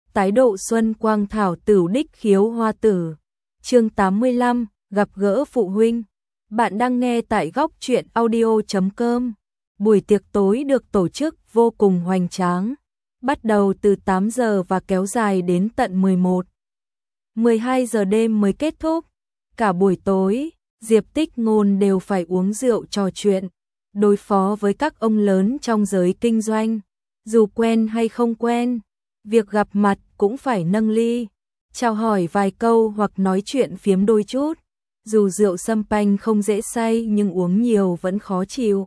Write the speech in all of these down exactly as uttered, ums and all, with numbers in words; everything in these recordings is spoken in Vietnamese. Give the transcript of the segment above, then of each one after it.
tái độ xuân quang thảo tửu đích khiếu hoa tử. Chương tám mươi lăm, gặp gỡ phụ huynh. Bạn đang nghe tại góc truyện audio chấm com. Buổi tiệc tối được tổ chức vô cùng hoành tráng, bắt đầu từ tám giờ và kéo dài đến tận mười một, mười hai giờ đêm mới kết thúc. Cả buổi tối, Diệp Tích Ngôn đều phải uống rượu trò chuyện, đối phó với các ông lớn trong giới kinh doanh, dù quen hay không quen, việc gặp mặt cũng phải nâng ly, chào hỏi vài câu hoặc nói chuyện phiếm đôi chút. Dù rượu sâm panh không dễ say nhưng uống nhiều vẫn khó chịu.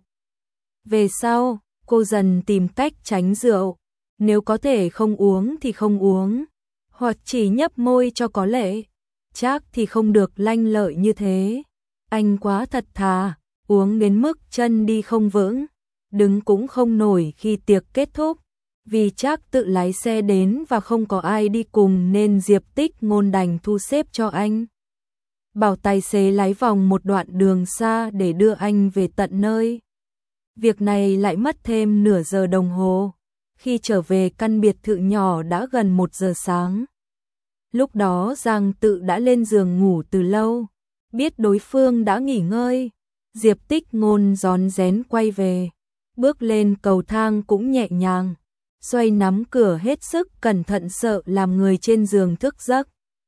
Về sau, cô dần tìm cách tránh rượu, nếu có thể không uống thì không uống, hoặc chỉ nhấp môi cho có lệ. Chắc thì không được lanh lợi như thế. Anh quá thật thà, uống đến mức chân đi không vững, đứng cũng không nổi khi tiệc kết thúc. Vì chắc tự lái xe đến và không có ai đi cùng nên Diệp Tích Ngôn đành thu xếp cho anh, bảo tài xế lái vòng một đoạn đường xa để đưa anh về tận nơi. Việc này lại mất thêm nửa giờ đồng hồ. Khi trở về căn biệt thự nhỏ đã gần một giờ sáng. Lúc đó Giang Tự đã lên giường ngủ từ lâu, biết đối phương đã nghỉ ngơi, Diệp Tích Ngôn rón rén quay về, bước lên cầu thang cũng nhẹ nhàng, xoay nắm cửa hết sức cẩn thận sợ làm người trên giường thức giấc.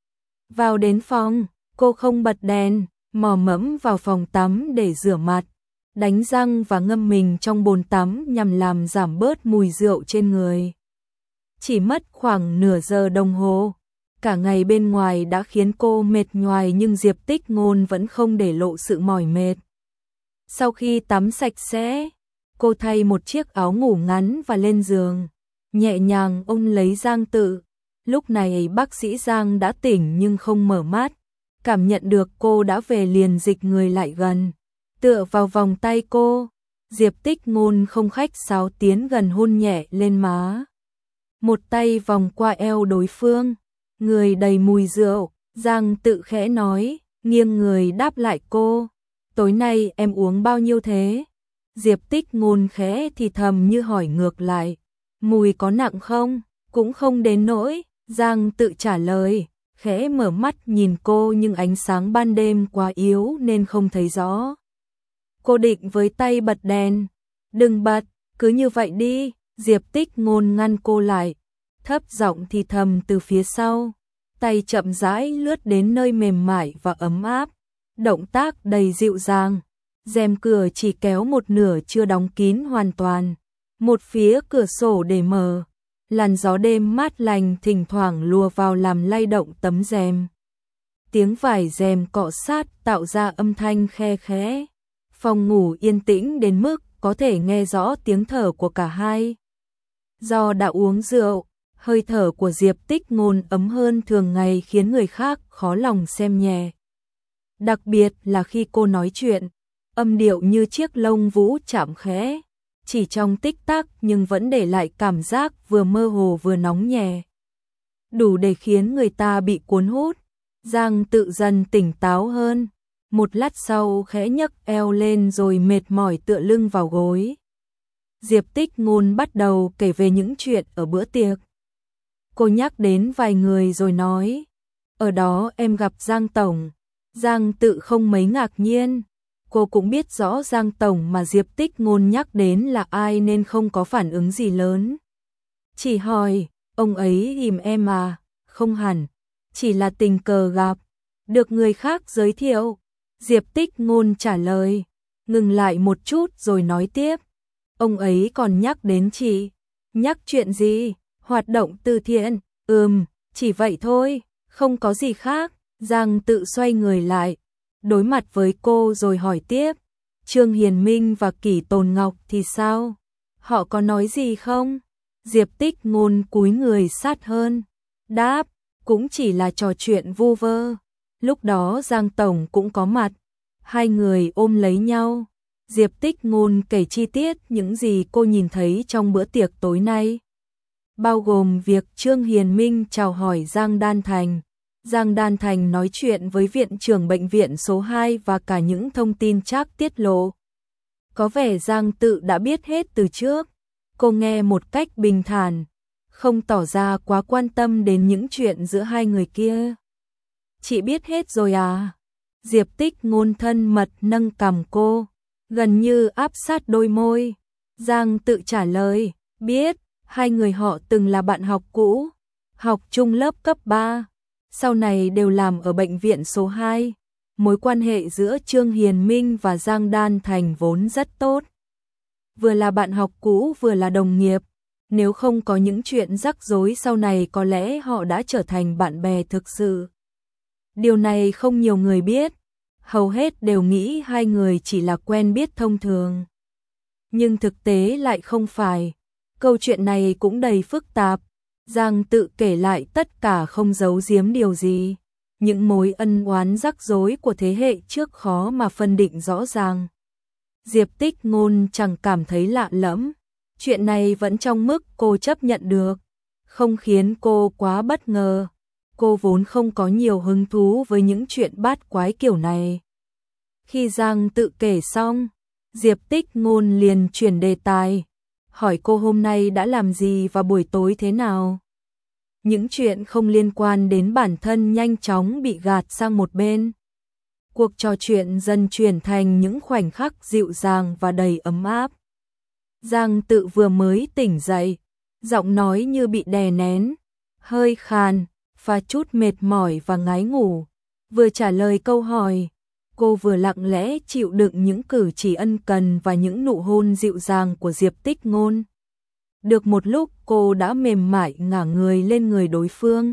Vào đến phòng, cô không bật đèn, mò mẫm vào phòng tắm để rửa mặt, đánh răng và ngâm mình trong bồn tắm nhằm làm giảm bớt mùi rượu trên người. Chỉ mất khoảng nửa giờ đồng hồ, cả ngày bên ngoài đã khiến cô mệt nhoài nhưng Diệp Tích Ngôn vẫn không để lộ sự mỏi mệt. Sau khi tắm sạch sẽ, cô thay một chiếc áo ngủ ngắn và lên giường, nhẹ nhàng ôm lấy Giang Tự. Lúc này bác sĩ Giang đã tỉnh nhưng không mở mắt, cảm nhận được cô đã về liền dịch người lại gần, tựa vào vòng tay cô. Diệp Tích Ngôn không khách sáo tiến gần hôn nhẹ lên má, một tay vòng qua eo đối phương, người đầy mùi rượu. Giang Tự khẽ nói, nghiêng người đáp lại cô, tối nay em uống bao nhiêu thế? Diệp Tích Ngôn khẽ thì thầm như hỏi ngược lại, mùi có nặng không? Cũng không đến nỗi. Giang Tự trả lời, khẽ mở mắt nhìn cô nhưng ánh sáng ban đêm quá yếu nên không thấy rõ. Cô định với tay bật đèn, đừng bật, cứ như vậy đi. Diệp Tích Ngôn ngăn cô lại, thấp giọng thì thầm từ phía sau, tay chậm rãi lướt đến nơi mềm mại và ấm áp, động tác đầy dịu dàng. Rèm cửa chỉ kéo một nửa chưa đóng kín hoàn toàn, một phía cửa sổ để mở, làn gió đêm mát lành thỉnh thoảng lùa vào làm lay động tấm rèm. Tiếng vải rèm cọ sát tạo ra âm thanh khe khẽ. Phòng ngủ yên tĩnh đến mức có thể nghe rõ tiếng thở của cả hai. Do đã uống rượu, hơi thở của Diệp Tích Ngôn ấm hơn thường ngày khiến người khác khó lòng xem nhẹ. Đặc biệt là khi cô nói chuyện, âm điệu như chiếc lông vũ chạm khẽ, chỉ trong tích tắc nhưng vẫn để lại cảm giác vừa mơ hồ vừa nóng nhẹ, đủ để khiến người ta bị cuốn hút. Giang Tự dần tỉnh táo hơn, một lát sau khẽ nhấc eo lên rồi mệt mỏi tựa lưng vào gối. Diệp Tích Ngôn bắt đầu kể về những chuyện ở bữa tiệc. Cô nhắc đến vài người rồi nói, ở đó em gặp Giang Tổng. Giang Tự không mấy ngạc nhiên, cô cũng biết rõ Giang Tổng mà Diệp Tích Ngôn nhắc đến là ai nên không có phản ứng gì lớn. Chỉ hỏi, ông ấy tìm em à? Không hẳn, chỉ là tình cờ gặp, được người khác giới thiệu. Diệp Tích Ngôn trả lời, ngừng lại một chút rồi nói tiếp, ông ấy còn nhắc đến chị. Nhắc chuyện gì? Hoạt động từ thiện. Ừm, chỉ vậy thôi, không có gì khác. Giang Tự xoay người lại, đối mặt với cô rồi hỏi tiếp, Trương Hiền Minh và Kỷ Tồn Ngọc thì sao? Họ có nói gì không? Diệp Tích Ngôn cúi người sát hơn, đáp, cũng chỉ là trò chuyện vu vơ. Lúc đó Giang Tổng cũng có mặt, hai người ôm lấy nhau. Diệp Tích Ngôn kể chi tiết những gì cô nhìn thấy trong bữa tiệc tối nay, bao gồm việc Trương Hiền Minh chào hỏi Giang Đan Thành, Giang Đan Thành nói chuyện với viện trưởng bệnh viện số hai và cả những thông tin Trác tiết lộ. Có vẻ Giang Tự đã biết hết từ trước. Cô nghe một cách bình thản, không tỏ ra quá quan tâm đến những chuyện giữa hai người kia. Chị biết hết rồi à? Diệp Tích Ngôn thân mật nâng cằm cô, gần như áp sát đôi môi. Giang Tự trả lời, biết, hai người họ từng là bạn học cũ, học chung lớp cấp ba, sau này đều làm ở bệnh viện số hai. Mối quan hệ giữa Trương Hiền Minh và Giang Đan Thành vốn rất tốt. Vừa là bạn học cũ vừa là đồng nghiệp, nếu không có những chuyện rắc rối sau này có lẽ họ đã trở thành bạn bè thực sự. Điều này không nhiều người biết, hầu hết đều nghĩ hai người chỉ là quen biết thông thường. Nhưng thực tế lại không phải, câu chuyện này cũng đầy phức tạp. Giang Tự kể lại tất cả không giấu giếm điều gì, những mối ân oán rắc rối của thế hệ trước khó mà phân định rõ ràng. Diệp Tích Ngôn chẳng cảm thấy lạ lẫm, chuyện này vẫn trong mức cô chấp nhận được, không khiến cô quá bất ngờ. Cô vốn không có nhiều hứng thú với những chuyện bát quái kiểu này. Khi Giang Tự kể xong, Diệp Tích Ngôn liền chuyển đề tài, hỏi cô hôm nay đã làm gì và buổi tối thế nào. Những chuyện không liên quan đến bản thân nhanh chóng bị gạt sang một bên. Cuộc trò chuyện dần chuyển thành những khoảnh khắc dịu dàng và đầy ấm áp. Giang Tự vừa mới tỉnh dậy, giọng nói như bị đè nén, hơi khàn, và chút mệt mỏi và ngái ngủ. Vừa trả lời câu hỏi, cô vừa lặng lẽ chịu đựng những cử chỉ ân cần và những nụ hôn dịu dàng của Diệp Tích Ngôn. Được một lúc cô đã mềm mại ngả người lên người đối phương,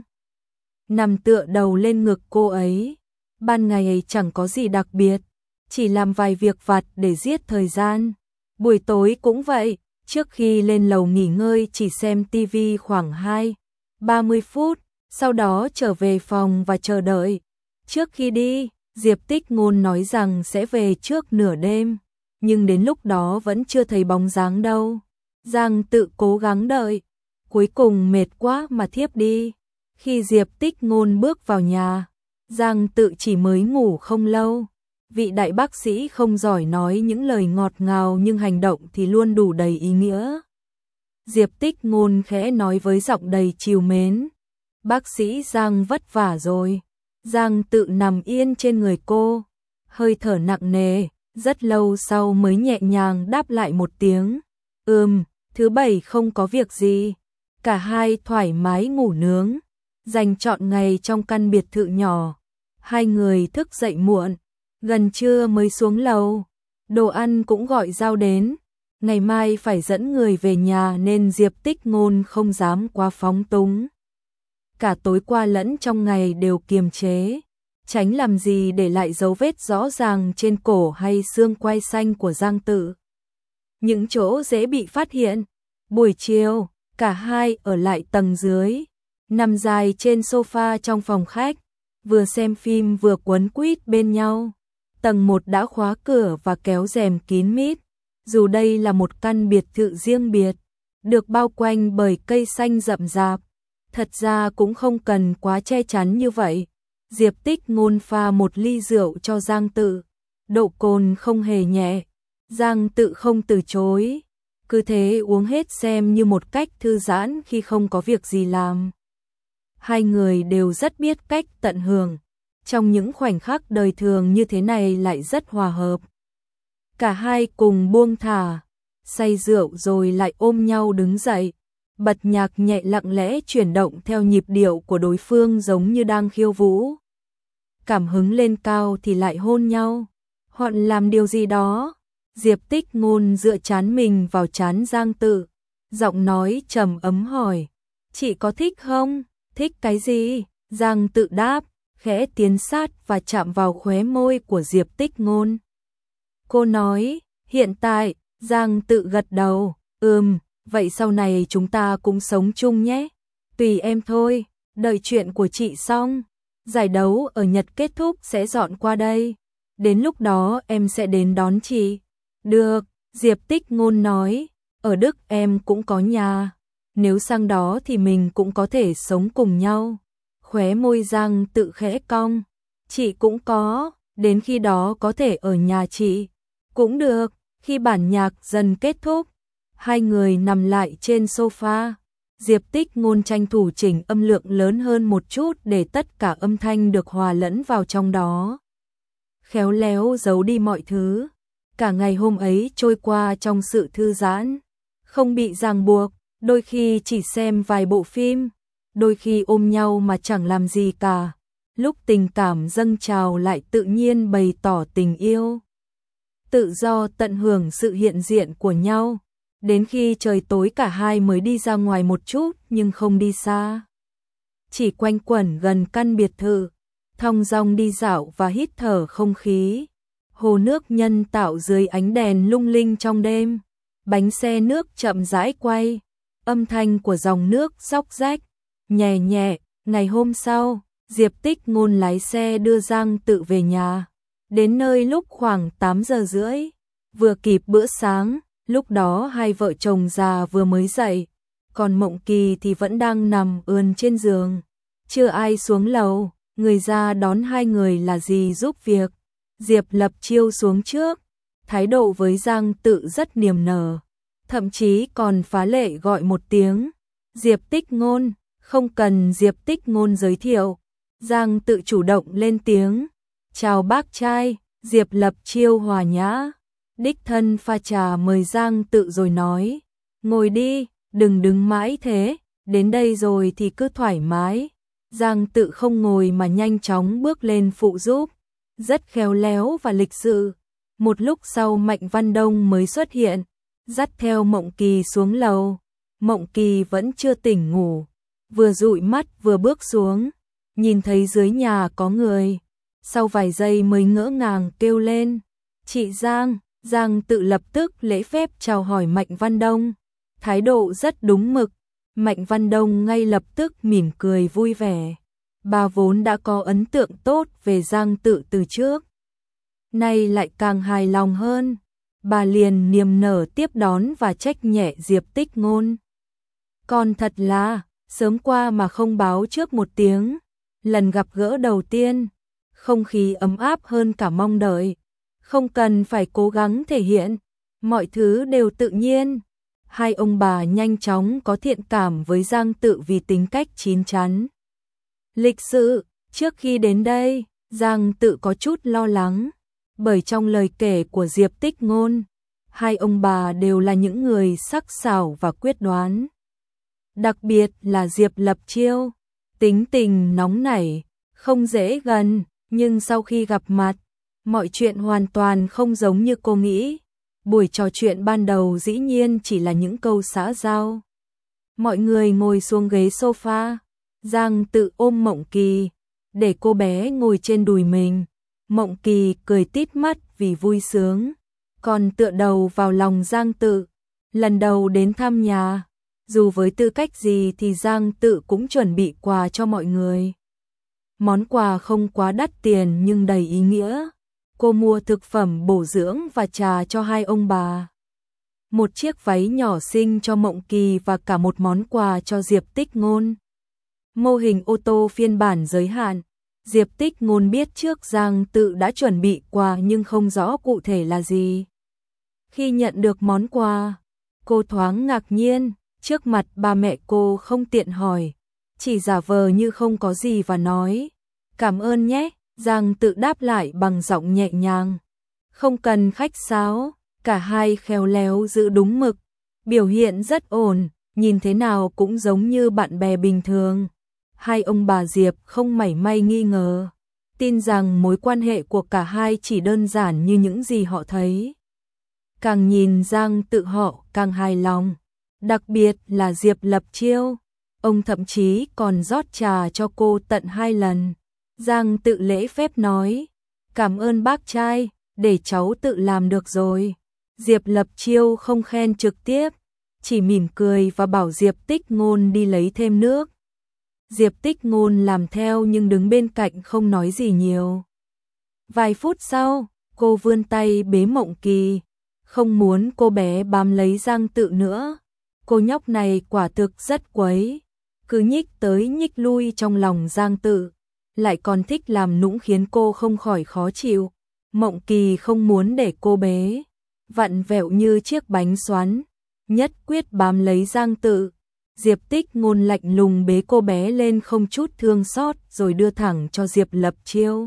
nằm tựa đầu lên ngực cô ấy. Ban ngày chẳng có gì đặc biệt, chỉ làm vài việc vặt để giết thời gian. Buổi tối cũng vậy, trước khi lên lầu nghỉ ngơi chỉ xem tivi khoảng hai ba mươi phút, sau đó trở về phòng và chờ đợi. Trước khi đi, Diệp Tích Ngôn nói rằng sẽ về trước nửa đêm, nhưng đến lúc đó vẫn chưa thấy bóng dáng đâu. Giang Tự cố gắng đợi, cuối cùng mệt quá mà thiếp đi. Khi Diệp Tích Ngôn bước vào nhà, Giang Tự chỉ mới ngủ không lâu. Vị đại bác sĩ không giỏi nói những lời ngọt ngào nhưng hành động thì luôn đủ đầy ý nghĩa. Diệp Tích Ngôn khẽ nói với giọng đầy trìu mến, bác sĩ Giang vất vả rồi. Giang Tự nằm yên trên người cô, hơi thở nặng nề, rất lâu sau mới nhẹ nhàng đáp lại một tiếng, ừm, thứ bảy không có việc gì. Cả hai thoải mái ngủ nướng, dành trọn ngày trong căn biệt thự nhỏ. Hai người thức dậy muộn, gần trưa mới xuống lầu, đồ ăn cũng gọi giao đến. Ngày mai phải dẫn người về nhà nên Diệp Tích Ngôn không dám quá phóng túng. Cả tối qua lẫn trong ngày đều kiềm chế, tránh làm gì để lại dấu vết rõ ràng trên cổ hay xương quai xanh của Giang Tự. Những chỗ dễ bị phát hiện. Buổi chiều, cả hai ở lại tầng dưới, nằm dài trên sofa trong phòng khách, vừa xem phim vừa quấn quýt bên nhau. Tầng một đã khóa cửa và kéo rèm kín mít. Dù đây là một căn biệt thự riêng biệt, được bao quanh bởi cây xanh rậm rạp, thật ra cũng không cần quá che chắn như vậy. Diệp Tích Ngôn pha một ly rượu cho Giang Tự, độ cồn không hề nhẹ. Giang Tự không từ chối, cứ thế uống hết xem như một cách thư giãn khi không có việc gì làm. Hai người đều rất biết cách tận hưởng, trong những khoảnh khắc đời thường như thế này lại rất hòa hợp. Cả hai cùng buông thả, say rượu rồi lại ôm nhau đứng dậy, bật nhạc nhẹ lặng lẽ chuyển động theo nhịp điệu của đối phương giống như đang khiêu vũ. Cảm hứng lên cao thì lại hôn nhau, hoặc làm điều gì đó. Diệp Tích Ngôn dựa trán mình vào trán Giang Tự, giọng nói trầm ấm hỏi, chị có thích không? Thích cái gì? Giang Tự đáp, khẽ tiến sát và chạm vào khóe môi của Diệp Tích Ngôn. Cô nói, hiện tại. Giang Tự gật đầu, ừm, vậy sau này chúng ta cũng sống chung nhé. Tùy em thôi, đợi chuyện của chị xong, giải đấu ở Nhật kết thúc sẽ dọn qua đây. Đến lúc đó em sẽ đến đón chị. Được, Diệp Tích Ngôn nói, ở Đức em cũng có nhà, nếu sang đó thì mình cũng có thể sống cùng nhau. Khóe môi Giang Tự khẽ cong, chị cũng có, đến khi đó có thể ở nhà chị. Cũng được. Khi bản nhạc dần kết thúc, hai người nằm lại trên sofa. Diệp Tích Ngôn tranh thủ chỉnh âm lượng lớn hơn một chút để tất cả âm thanh được hòa lẫn vào trong đó. Khéo léo giấu đi mọi thứ. Cả ngày hôm ấy trôi qua trong sự thư giãn, không bị ràng buộc, đôi khi chỉ xem vài bộ phim, đôi khi ôm nhau mà chẳng làm gì cả. Lúc tình cảm dâng trào lại tự nhiên bày tỏ tình yêu. Tự do tận hưởng sự hiện diện của nhau. Đến khi trời tối cả hai mới đi ra ngoài một chút nhưng không đi xa. Chỉ quanh quẩn gần căn biệt thự, thong dong đi dạo và hít thở không khí. Hồ nước nhân tạo dưới ánh đèn lung linh trong đêm. Bánh xe nước chậm rãi quay. Âm thanh của dòng nước róc rách, nhẹ nhẹ. Ngày hôm sau, Diệp Tích Ngôn lái xe đưa Giang Tự về nhà. Đến nơi lúc khoảng tám giờ rưỡi. Vừa kịp bữa sáng. Lúc đó hai vợ chồng già vừa mới dậy, còn Mộng Kỳ thì vẫn đang nằm ườn trên giường. Chưa ai xuống lầu, người ra đón hai người là dì giúp việc. Diệp Lập Chiêu xuống trước, thái độ với Giang Tự rất niềm nở, thậm chí còn phá lệ gọi một tiếng Diệp Tích Ngôn, không cần Diệp Tích Ngôn giới thiệu. Giang Tự chủ động lên tiếng, chào bác trai. Diệp Lập Chiêu hòa nhã, đích thân pha trà mời Giang Tự rồi nói, ngồi đi, đừng đứng mãi thế, đến đây rồi thì cứ thoải mái. Giang Tự không ngồi mà nhanh chóng bước lên phụ giúp, rất khéo léo và lịch sự. Một lúc sau Mạnh Văn Đông mới xuất hiện, dắt theo Mộng Kỳ xuống lầu. Mộng Kỳ vẫn chưa tỉnh ngủ, vừa dụi mắt vừa bước xuống, nhìn thấy dưới nhà có người, sau vài giây mới ngỡ ngàng kêu lên, chị Giang. Giang Tự lập tức lễ phép chào hỏi Mạnh Văn Đông, thái độ rất đúng mực. Mạnh Văn Đông ngay lập tức mỉm cười vui vẻ. Bà vốn đã có ấn tượng tốt về Giang Tự từ trước, nay lại càng hài lòng hơn. Bà liền niềm nở tiếp đón và trách nhẹ Diệp Tích Ngôn. Còn thật là, sớm qua mà không báo trước một tiếng. Lần gặp gỡ đầu tiên, không khí ấm áp hơn cả mong đợi. Không cần phải cố gắng thể hiện, mọi thứ đều tự nhiên. Hai ông bà nhanh chóng có thiện cảm với Giang Tự vì tính cách chín chắn, lịch sự. Trước khi đến đây, Giang Tự có chút lo lắng, bởi trong lời kể của Diệp Tích Ngôn, hai ông bà đều là những người sắc sảo và quyết đoán. Đặc biệt là Diệp Lập Chiêu, tính tình nóng nảy, không dễ gần, nhưng sau khi gặp mặt, mọi chuyện hoàn toàn không giống như cô nghĩ. Buổi trò chuyện ban đầu dĩ nhiên chỉ là những câu xã giao. Mọi người ngồi xuống ghế sofa, Giang Tự ôm Mộng Kỳ, để cô bé ngồi trên đùi mình. Mộng Kỳ cười tít mắt vì vui sướng, còn tựa đầu vào lòng Giang Tự. Lần đầu đến thăm nhà, dù với tư cách gì thì Giang Tự cũng chuẩn bị quà cho mọi người. Món quà không quá đắt tiền nhưng đầy ý nghĩa. Cô mua thực phẩm bổ dưỡng và trà cho hai ông bà. Một chiếc váy nhỏ xinh cho Mộng Kỳ và cả một món quà cho Diệp Tích Ngôn. Mô hình ô tô phiên bản giới hạn. Diệp Tích Ngôn biết trước Giang Tự đã chuẩn bị quà nhưng không rõ cụ thể là gì. Khi nhận được món quà, cô thoáng ngạc nhiên. Trước mặt ba mẹ cô không tiện hỏi, chỉ giả vờ như không có gì và nói, cảm ơn nhé. Giang Tự đáp lại bằng giọng nhẹ nhàng, không cần khách sáo. Cả hai khéo léo giữ đúng mực, biểu hiện rất ổn, nhìn thế nào cũng giống như bạn bè bình thường. Hai ông bà Diệp không mảy may nghi ngờ, tin rằng mối quan hệ của cả hai chỉ đơn giản như những gì họ thấy. Càng nhìn Giang Tự họ càng hài lòng, đặc biệt là Diệp Lập Chiêu, ông thậm chí còn rót trà cho cô tận hai lần. Giang Tự lễ phép nói, cảm ơn bác trai, để cháu tự làm được rồi. Diệp Lập Chiêu không khen trực tiếp, chỉ mỉm cười và bảo Diệp Tích Ngôn đi lấy thêm nước. Diệp Tích Ngôn làm theo nhưng đứng bên cạnh không nói gì nhiều. Vài phút sau, cô vươn tay bế Mộng Kỳ, không muốn cô bé bám lấy Giang Tự nữa. Cô nhóc này quả thực rất quấy, cứ nhích tới nhích lui trong lòng Giang Tự, lại còn thích làm nũng khiến cô không khỏi khó chịu. Mộng Kỳ không muốn để cô bế, vặn vẹo như chiếc bánh xoắn, nhất quyết bám lấy Giang Tự. Diệp Tích Ngôn lạnh lùng bế cô bé lên không chút thương xót rồi đưa thẳng cho Diệp Lập Chiêu.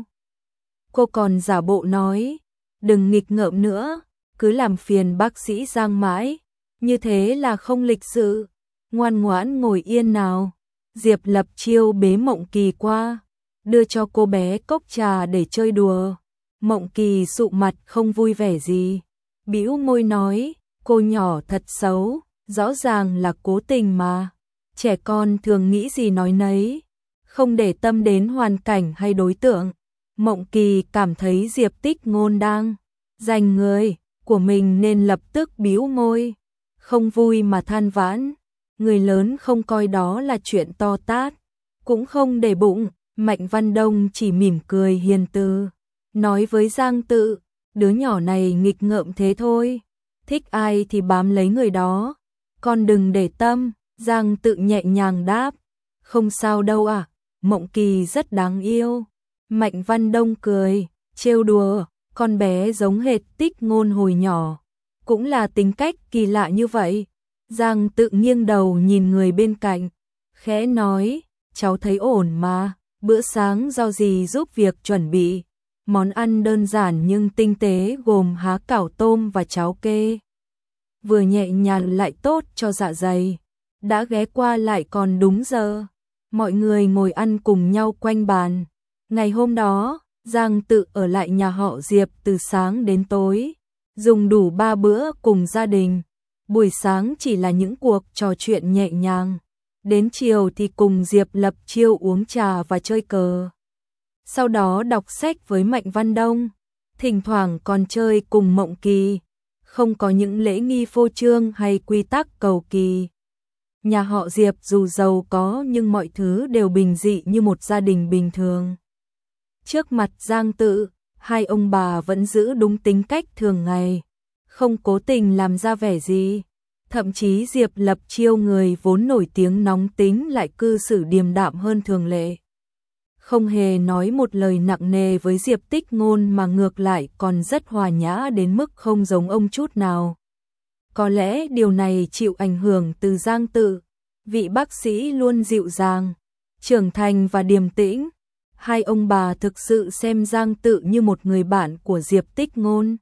Cô còn giả bộ nói, đừng nghịch ngợm nữa, cứ làm phiền bác sĩ Giang mãi, như thế là không lịch sự, ngoan ngoãn ngồi yên nào. Diệp Lập Chiêu bế Mộng Kỳ qua, đưa cho cô bé cốc trà để chơi đùa. Mộng Kỳ sụ mặt không vui vẻ gì, bĩu môi nói, cô nhỏ thật xấu, rõ ràng là cố tình mà. Trẻ con thường nghĩ gì nói nấy, không để tâm đến hoàn cảnh hay đối tượng. Mộng Kỳ cảm thấy Diệp Tích Ngôn đang giành người của mình nên lập tức bĩu môi, không vui mà than vãn. Người lớn không coi đó là chuyện to tát, cũng không để bụng. Mạnh Văn Đông chỉ mỉm cười hiền từ, nói với Giang Tự, đứa nhỏ này nghịch ngợm thế thôi, thích ai thì bám lấy người đó, con đừng để tâm. Giang Tự nhẹ nhàng đáp, không sao đâu ạ, à, Mộng Kỳ rất đáng yêu. Mạnh Văn Đông cười, trêu đùa, con bé giống hệt Tích Ngôn hồi nhỏ, cũng là tính cách kỳ lạ như vậy. Giang Tự nghiêng đầu nhìn người bên cạnh, khẽ nói, cháu thấy ổn mà, bữa sáng do dì giúp việc chuẩn bị. Món ăn đơn giản nhưng tinh tế gồm há cảo tôm và cháo kê. Vừa nhẹ nhàng lại tốt cho dạ dày. Đã ghé qua lại còn đúng giờ. Mọi người ngồi ăn cùng nhau quanh bàn. Ngày hôm đó, Giang Tự ở lại nhà họ Diệp từ sáng đến tối, dùng đủ ba bữa cùng gia đình. Buổi sáng chỉ là những cuộc trò chuyện nhẹ nhàng, đến chiều thì cùng Diệp Lập Chiêu uống trà và chơi cờ. Sau đó đọc sách với Mạnh Văn Đông, thỉnh thoảng còn chơi cùng Mộng Kỳ, không có những lễ nghi phô trương hay quy tắc cầu kỳ. Nhà họ Diệp dù giàu có nhưng mọi thứ đều bình dị như một gia đình bình thường. Trước mặt Giang Tự, hai ông bà vẫn giữ đúng tính cách thường ngày, không cố tình làm ra vẻ gì. Thậm chí Diệp Lập Chiêu người vốn nổi tiếng nóng tính lại cư xử điềm đạm hơn thường lệ. Không hề nói một lời nặng nề với Diệp Tích Ngôn mà ngược lại còn rất hòa nhã đến mức không giống ông chút nào. Có lẽ điều này chịu ảnh hưởng từ Giang Tự, vị bác sĩ luôn dịu dàng, trưởng thành và điềm tĩnh. Hai ông bà thực sự xem Giang Tự như một người bạn của Diệp Tích Ngôn.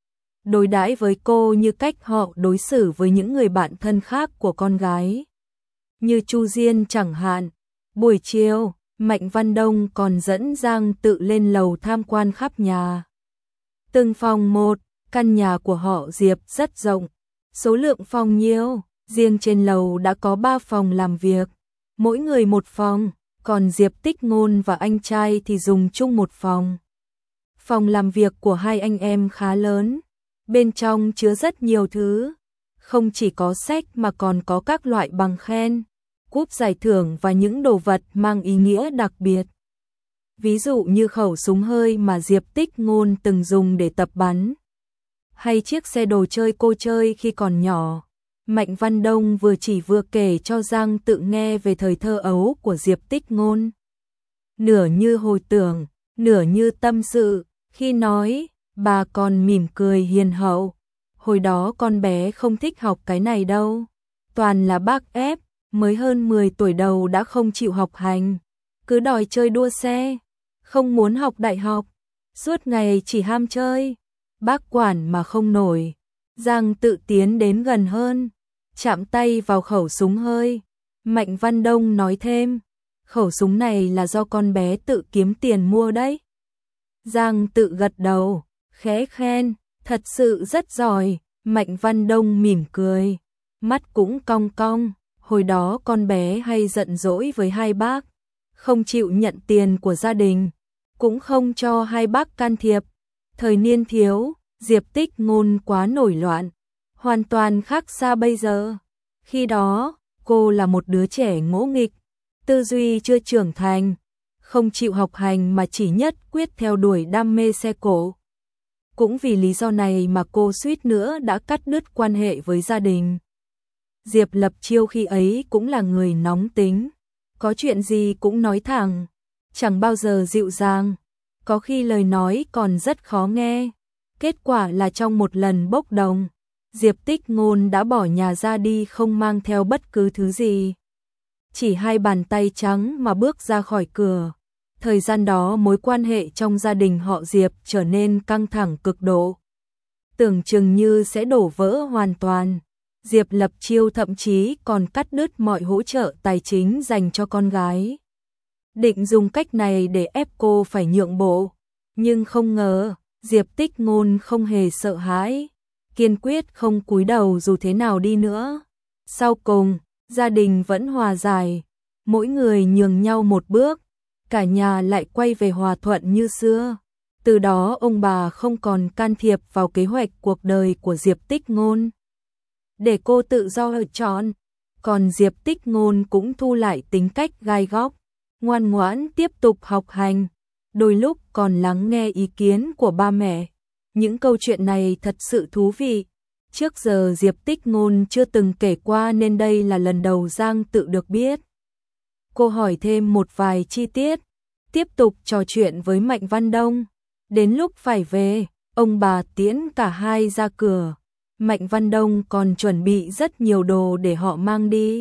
Đối đãi với cô như cách họ đối xử với những người bạn thân khác của con gái. Như Chu Diên chẳng hạn. Buổi chiều, Mạnh Văn Đông còn dẫn Giang Tự lên lầu tham quan khắp nhà. Từng phòng một, căn nhà của họ Diệp rất rộng. Số lượng phòng nhiều, riêng trên lầu đã có ba phòng làm việc, mỗi người một phòng, còn Diệp Tích Ngôn và anh trai thì dùng chung một phòng. Phòng làm việc của hai anh em khá lớn, bên trong chứa rất nhiều thứ, không chỉ có sách mà còn có các loại bằng khen, cúp giải thưởng và những đồ vật mang ý nghĩa đặc biệt. Ví dụ như khẩu súng hơi mà Diệp Tích Ngôn từng dùng để tập bắn, hay chiếc xe đồ chơi cô chơi khi còn nhỏ. Mạnh Văn Đông vừa chỉ vừa kể cho Giang Tự nghe về thời thơ ấu của Diệp Tích Ngôn. Nửa như hồi tưởng, nửa như tâm sự, khi nói, bà còn mỉm cười hiền hậu. Hồi đó con bé không thích học cái này đâu, toàn là bác ép, mới hơn mười tuổi đầu đã không chịu học hành, cứ đòi chơi đua xe, không muốn học đại học, suốt ngày chỉ ham chơi, bác quản mà không nổi. Giang Tự tiến đến gần hơn, chạm tay vào khẩu súng hơi. Mạnh Văn Đông nói thêm, khẩu súng này là do con bé tự kiếm tiền mua đấy. Giang Tự gật đầu, khẽ khen, thật sự rất giỏi. Mạnh Văn Đông mỉm cười, mắt cũng cong cong. Hồi đó con bé hay giận dỗi với hai bác, không chịu nhận tiền của gia đình, cũng không cho hai bác can thiệp. Thời niên thiếu, Diệp Tích Ngôn quá nổi loạn, hoàn toàn khác xa bây giờ. Khi đó, cô là một đứa trẻ ngỗ nghịch, tư duy chưa trưởng thành, không chịu học hành mà chỉ nhất quyết theo đuổi đam mê xe cổ. Cũng vì lý do này mà cô suýt nữa đã cắt đứt quan hệ với gia đình. Diệp Lập Chiêu khi ấy cũng là người nóng tính, có chuyện gì cũng nói thẳng, chẳng bao giờ dịu dàng, có khi lời nói còn rất khó nghe. Kết quả là trong một lần bốc đồng, Diệp Tích Ngôn đã bỏ nhà ra đi không mang theo bất cứ thứ gì. Chỉ hai bàn tay trắng mà bước ra khỏi cửa. Thời gian đó mối quan hệ trong gia đình họ Diệp trở nên căng thẳng cực độ. Tưởng chừng như sẽ đổ vỡ hoàn toàn. Diệp Lập Chiêu thậm chí còn cắt đứt mọi hỗ trợ tài chính dành cho con gái. Định dùng cách này để ép cô phải nhượng bộ. Nhưng không ngờ, Diệp Tích Ngôn không hề sợ hãi. Kiên quyết không cúi đầu dù thế nào đi nữa. Sau cùng, gia đình vẫn hòa giải. Mỗi người nhường nhau một bước. Cả nhà lại quay về hòa thuận như xưa. Từ đó ông bà không còn can thiệp vào kế hoạch cuộc đời của Diệp Tích Ngôn. Để cô tự do lựa chọn. Còn Diệp Tích Ngôn cũng thu lại tính cách gai góc. Ngoan ngoãn tiếp tục học hành. Đôi lúc còn lắng nghe ý kiến của ba mẹ. Những câu chuyện này thật sự thú vị. Trước giờ Diệp Tích Ngôn chưa từng kể qua nên đây là lần đầu Giang Tự được biết. Cô hỏi thêm một vài chi tiết. Tiếp tục trò chuyện với Mạnh Văn Đông. Đến lúc phải về, ông bà tiễn cả hai ra cửa. Mạnh Văn Đông còn chuẩn bị rất nhiều đồ để họ mang đi.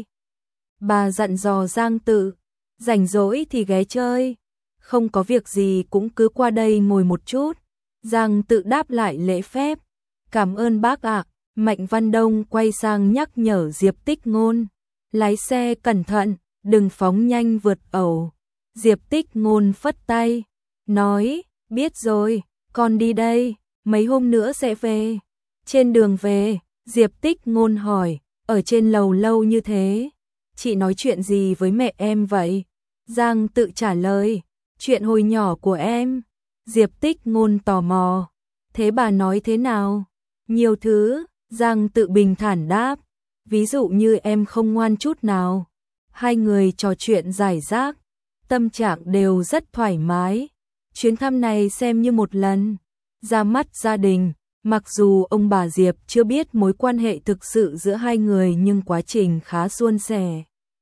Bà dặn dò Giang Tự, rảnh rỗi thì ghé chơi, không có việc gì cũng cứ qua đây ngồi một chút. Giang Tự đáp lại lễ phép, cảm ơn bác ạ. Mạnh Văn Đông quay sang nhắc nhở Diệp Tích Ngôn, lái xe cẩn thận, đừng phóng nhanh vượt ẩu. Diệp Tích Ngôn phất tay, nói, biết rồi, con đi đây, mấy hôm nữa sẽ về. Trên đường về, Diệp Tích Ngôn hỏi, ở trên lầu lâu như thế, chị nói chuyện gì với mẹ em vậy? Giang Tự trả lời, chuyện hồi nhỏ của em. Diệp Tích Ngôn tò mò, thế bà nói thế nào? Nhiều thứ, Giang Tự bình thản đáp, ví dụ như em không ngoan chút nào. Hai người trò chuyện giải rác, tâm trạng đều rất thoải mái. Chuyến thăm này xem như một lần ra mắt gia đình. Mặc dù ông bà Diệp chưa biết mối quan hệ thực sự giữa hai người nhưng quá trình khá suôn sẻ.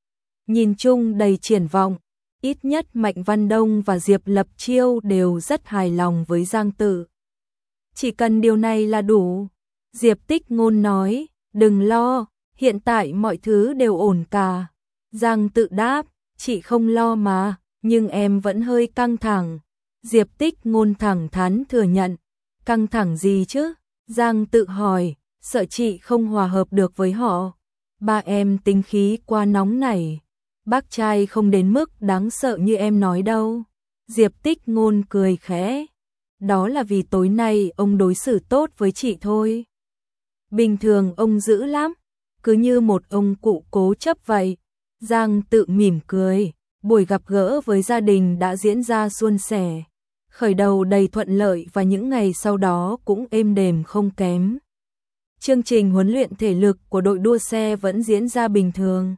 Nhìn chung đầy triển vọng, ít nhất Mạnh Văn Đông và Diệp Lập Chiêu đều rất hài lòng với Giang Tự. Chỉ cần điều này là đủ. Diệp Tích Ngôn nói, đừng lo, hiện tại mọi thứ đều ổn cả. Giang Tự đáp, chị không lo mà, nhưng em vẫn hơi căng thẳng. Diệp Tích Ngôn thẳng thắn thừa nhận. Căng thẳng gì chứ? Giang Tự hỏi, sợ chị không hòa hợp được với họ. Ba em tính khí quá nóng nảy. Bác trai không đến mức đáng sợ như em nói đâu. Diệp Tích Ngôn cười khẽ. Đó là vì tối nay ông đối xử tốt với chị thôi. Bình thường ông dữ lắm, cứ như một ông cụ cố chấp vậy. Giang Tự mỉm cười. Buổi gặp gỡ với gia đình đã diễn ra suôn sẻ. Khởi đầu đầy thuận lợi và những ngày sau đó cũng êm đềm không kém. Chương trình huấn luyện thể lực của đội đua xe vẫn diễn ra bình thường.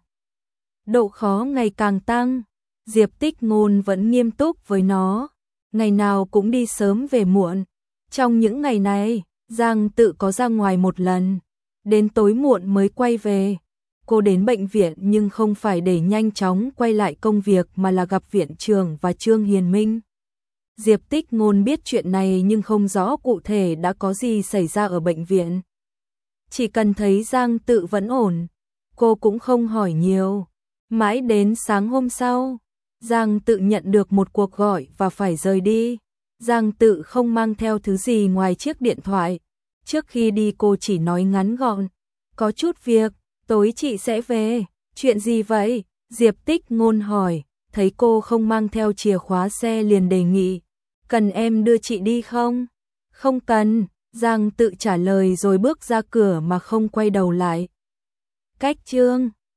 Độ khó ngày càng tăng, Diệp Tích Ngôn vẫn nghiêm túc với nó, ngày nào cũng đi sớm về muộn. Trong những ngày này, Giang Tự có ra ngoài một lần, đến tối muộn mới quay về. Cô đến bệnh viện nhưng không phải để nhanh chóng quay lại công việc mà là gặp viện trưởng và Trương Hiền Minh. Diệp Tích Ngôn biết chuyện này nhưng không rõ cụ thể đã có gì xảy ra ở bệnh viện. Chỉ cần thấy Giang Tự vẫn ổn, cô cũng không hỏi nhiều. Mãi đến sáng hôm sau, Giang Tự nhận được một cuộc gọi và phải rời đi. Giang Tự không mang theo thứ gì ngoài chiếc điện thoại. Trước khi đi cô chỉ nói ngắn gọn, có chút việc, tối chị sẽ về. Chuyện gì vậy? Diệp Tích Ngôn hỏi, thấy cô không mang theo chìa khóa xe liền đề nghị, cần em đưa chị đi không? Không cần, Giang Tự trả lời rồi bước ra cửa mà không quay đầu lại. Cách chương